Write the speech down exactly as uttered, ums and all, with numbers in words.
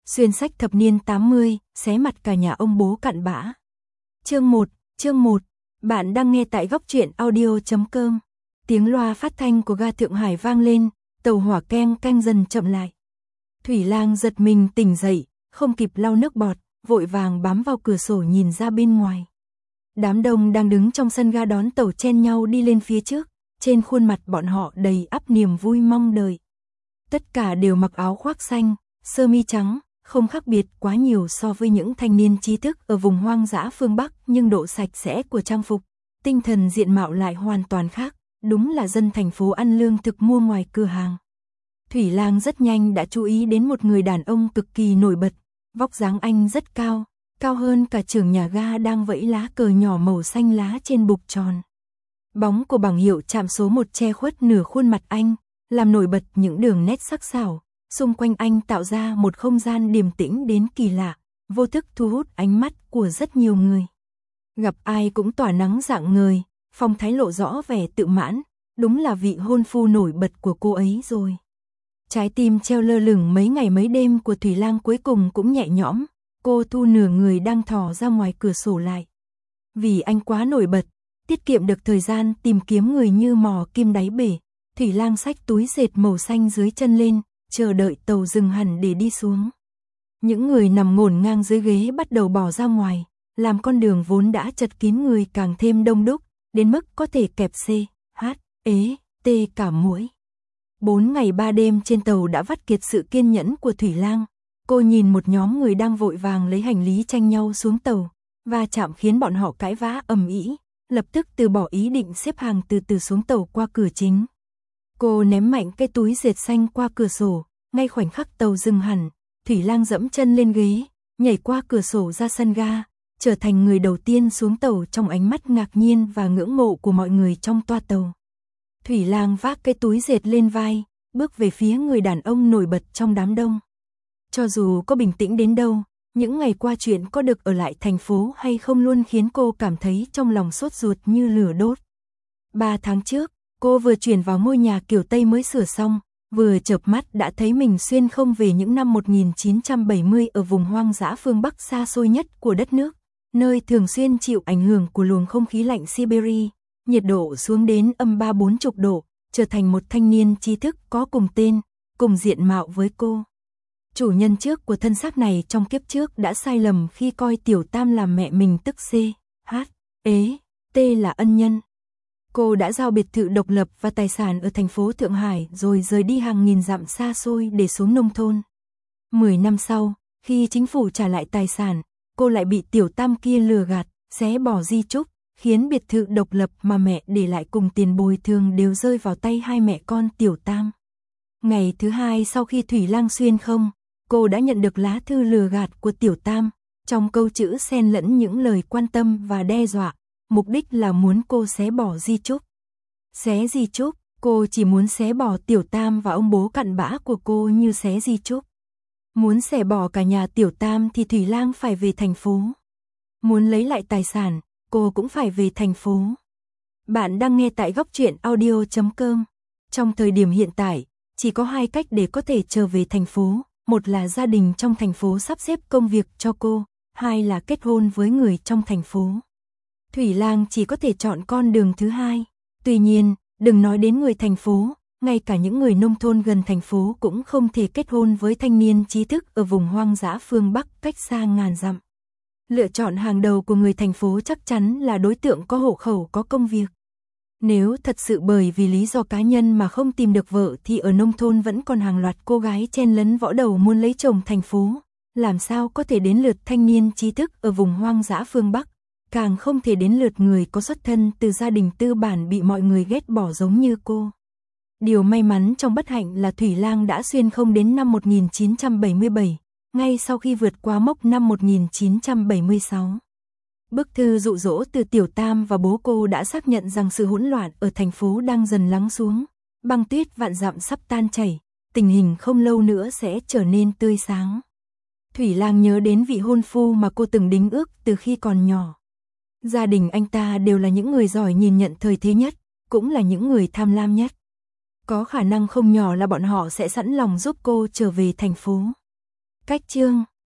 Xuyên sách thập niên tám mươi, xé mặt cả nhà ông bố cặn bã. Chương một, chương một. Bạn đang nghe tại góc truyện audio chấm com. Tiếng loa phát thanh của ga Thượng Hải vang lên, tàu hỏa keng canh dần chậm lại. Thủy Lang giật mình tỉnh dậy, không kịp lau nước bọt, vội vàng bám vào cửa sổ nhìn ra bên ngoài. Đám đông đang đứng trong sân ga đón tàu chen nhau đi lên phía trước, trên khuôn mặt bọn họ đầy ắp niềm vui mong đợi. Tất cả đều mặc áo khoác xanh, sơ mi trắng, không khác biệt quá nhiều so với những thanh niên trí thức ở vùng hoang dã phương Bắc, nhưng độ sạch sẽ của trang phục, tinh thần diện mạo lại hoàn toàn khác, đúng là dân thành phố ăn lương thực mua ngoài cửa hàng. Thủy Lang rất nhanh đã chú ý đến một người đàn ông cực kỳ nổi bật, vóc dáng anh rất cao, cao hơn cả trưởng nhà ga đang vẫy lá cờ nhỏ màu xanh lá trên bục tròn. Bóng của bảng hiệu trạm số một che khuất nửa khuôn mặt anh, làm nổi bật những đường nét sắc sảo, xung quanh anh tạo ra một không gian điềm tĩnh đến kỳ lạ, vô thức thu hút ánh mắt của rất nhiều người. Gặp ai cũng tỏa nắng rạng ngời, phong thái lộ rõ vẻ tự mãn, đúng là vị hôn phu nổi bật của cô ấy rồi. Trái tim treo lơ lửng mấy ngày mấy đêm của Thủy Lang cuối cùng cũng nhẹ nhõm, cô thu nửa người đang thò ra ngoài cửa sổ lại. Vì anh quá nổi bật, tiết kiệm được thời gian tìm kiếm người như mò kim đáy bể, Thủy Lang xách túi dệt màu xanh dưới chân lên, chờ đợi tàu dừng hẳn để đi xuống. Những người nằm ngổn ngang dưới ghế bắt đầu bỏ ra ngoài, làm con đường vốn đã chật kín người càng thêm đông đúc, đến mức có thể kẹp C, H, ế, T cả mũi. Bốn ngày ba đêm trên tàu đã vắt kiệt sự kiên nhẫn của Thủy Lang. Cô nhìn một nhóm người đang vội vàng lấy hành lý tranh nhau xuống tàu, va chạm khiến bọn họ cãi vã ầm ĩ, lập tức từ bỏ ý định xếp hàng từ từ xuống tàu qua cửa chính. Cô ném mạnh cái túi dệt xanh qua cửa sổ, ngay khoảnh khắc tàu dừng hẳn, Thủy Lang dẫm chân lên ghế, nhảy qua cửa sổ ra sân ga, trở thành người đầu tiên xuống tàu trong ánh mắt ngạc nhiên và ngưỡng mộ của mọi người trong toa tàu. Thủy Lang vác cái túi dệt lên vai, bước về phía người đàn ông nổi bật trong đám đông. Cho dù có bình tĩnh đến đâu, những ngày qua chuyện có được ở lại thành phố hay không luôn khiến cô cảm thấy trong lòng sốt ruột như lửa đốt. Ba tháng trước, cô vừa chuyển vào ngôi nhà kiểu Tây mới sửa xong, vừa chợp mắt đã thấy mình xuyên không về những năm một nghìn chín trăm bảy mươi ở vùng hoang dã phương Bắc xa xôi nhất của đất nước, nơi thường xuyên chịu ảnh hưởng của luồng không khí lạnh Siberia, nhiệt độ xuống đến âm ba bốn chục độ, trở thành một thanh niên trí thức có cùng tên, cùng diện mạo với cô. Chủ nhân trước của thân xác này trong kiếp trước đã sai lầm khi coi Tiểu Tam làm mẹ mình, tức C, H, ế, T là ân nhân. Cô đã giao biệt thự độc lập và tài sản ở thành phố Thượng Hải rồi rời đi hàng nghìn dặm xa xôi để xuống nông thôn. Mười năm sau, khi chính phủ trả lại tài sản, cô lại bị Tiểu Tam kia lừa gạt, xé bỏ di chúc, khiến biệt thự độc lập mà mẹ để lại cùng tiền bồi thường đều rơi vào tay hai mẹ con Tiểu Tam. Ngày thứ hai sau khi Thủy Lang xuyên không, cô đã nhận được lá thư lừa gạt của Tiểu Tam, trong câu chữ xen lẫn những lời quan tâm và đe dọa, mục đích là muốn cô xé bỏ di chúc. Xé di chúc, cô chỉ muốn xé bỏ Tiểu Tam và ông bố cặn bã của cô như xé di chúc. Muốn xẻ bỏ cả nhà Tiểu Tam thì Thủy Lang phải về thành phố. Muốn lấy lại tài sản, cô cũng phải về thành phố. Bạn đang nghe tại góc truyện audio chấm com. Trong thời điểm hiện tại, chỉ có hai cách để có thể trở về thành phố. Một là gia đình trong thành phố sắp xếp công việc cho cô, hai là kết hôn với người trong thành phố. Thủy Lang chỉ có thể chọn con đường thứ hai. Tuy nhiên, đừng nói đến người thành phố, ngay cả những người nông thôn gần thành phố cũng không thể kết hôn với thanh niên trí thức ở vùng hoang dã phương Bắc cách xa ngàn dặm. Lựa chọn hàng đầu của người thành phố chắc chắn là đối tượng có hộ khẩu, có công việc. Nếu thật sự bởi vì lý do cá nhân mà không tìm được vợ thì ở nông thôn vẫn còn hàng loạt cô gái chen lấn võ đầu muốn lấy chồng thành phố, làm sao có thể đến lượt thanh niên trí thức ở vùng hoang dã phương Bắc, càng không thể đến lượt người có xuất thân từ gia đình tư bản bị mọi người ghét bỏ giống như cô. Điều may mắn trong bất hạnh là Thủy Lang đã xuyên không đến năm một nghìn chín trăm bảy mươi bảy, ngay sau khi vượt qua mốc năm một nghìn chín trăm bảy mươi sáu. Bức thư dụ dỗ từ Tiểu Tam và bố cô đã xác nhận rằng sự hỗn loạn ở thành phố đang dần lắng xuống, băng tuyết vạn dặm sắp tan chảy, tình hình không lâu nữa sẽ trở nên tươi sáng. Thủy Lang nhớ đến vị hôn phu mà cô từng đính ước từ khi còn nhỏ. Gia đình anh ta đều là những người giỏi nhìn nhận thời thế nhất, cũng là những người tham lam nhất. Có khả năng không nhỏ là bọn họ sẽ sẵn lòng giúp cô trở về thành phố. Cách chương